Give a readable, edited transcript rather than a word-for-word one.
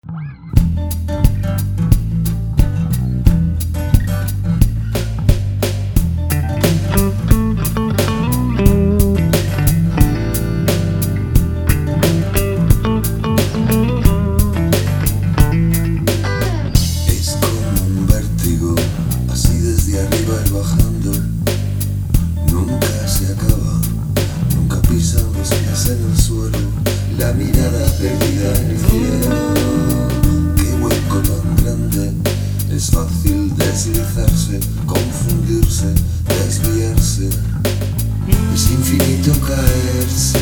Es como un vértigo, así desde arriba y bajando. Nunca se acaba, nunca pisan los pies en el suelo. La mirada perdida en el cielo. Qué hueco tan grande, es fácil deslizarse, confundirse, desviarse. Es infinito caerse.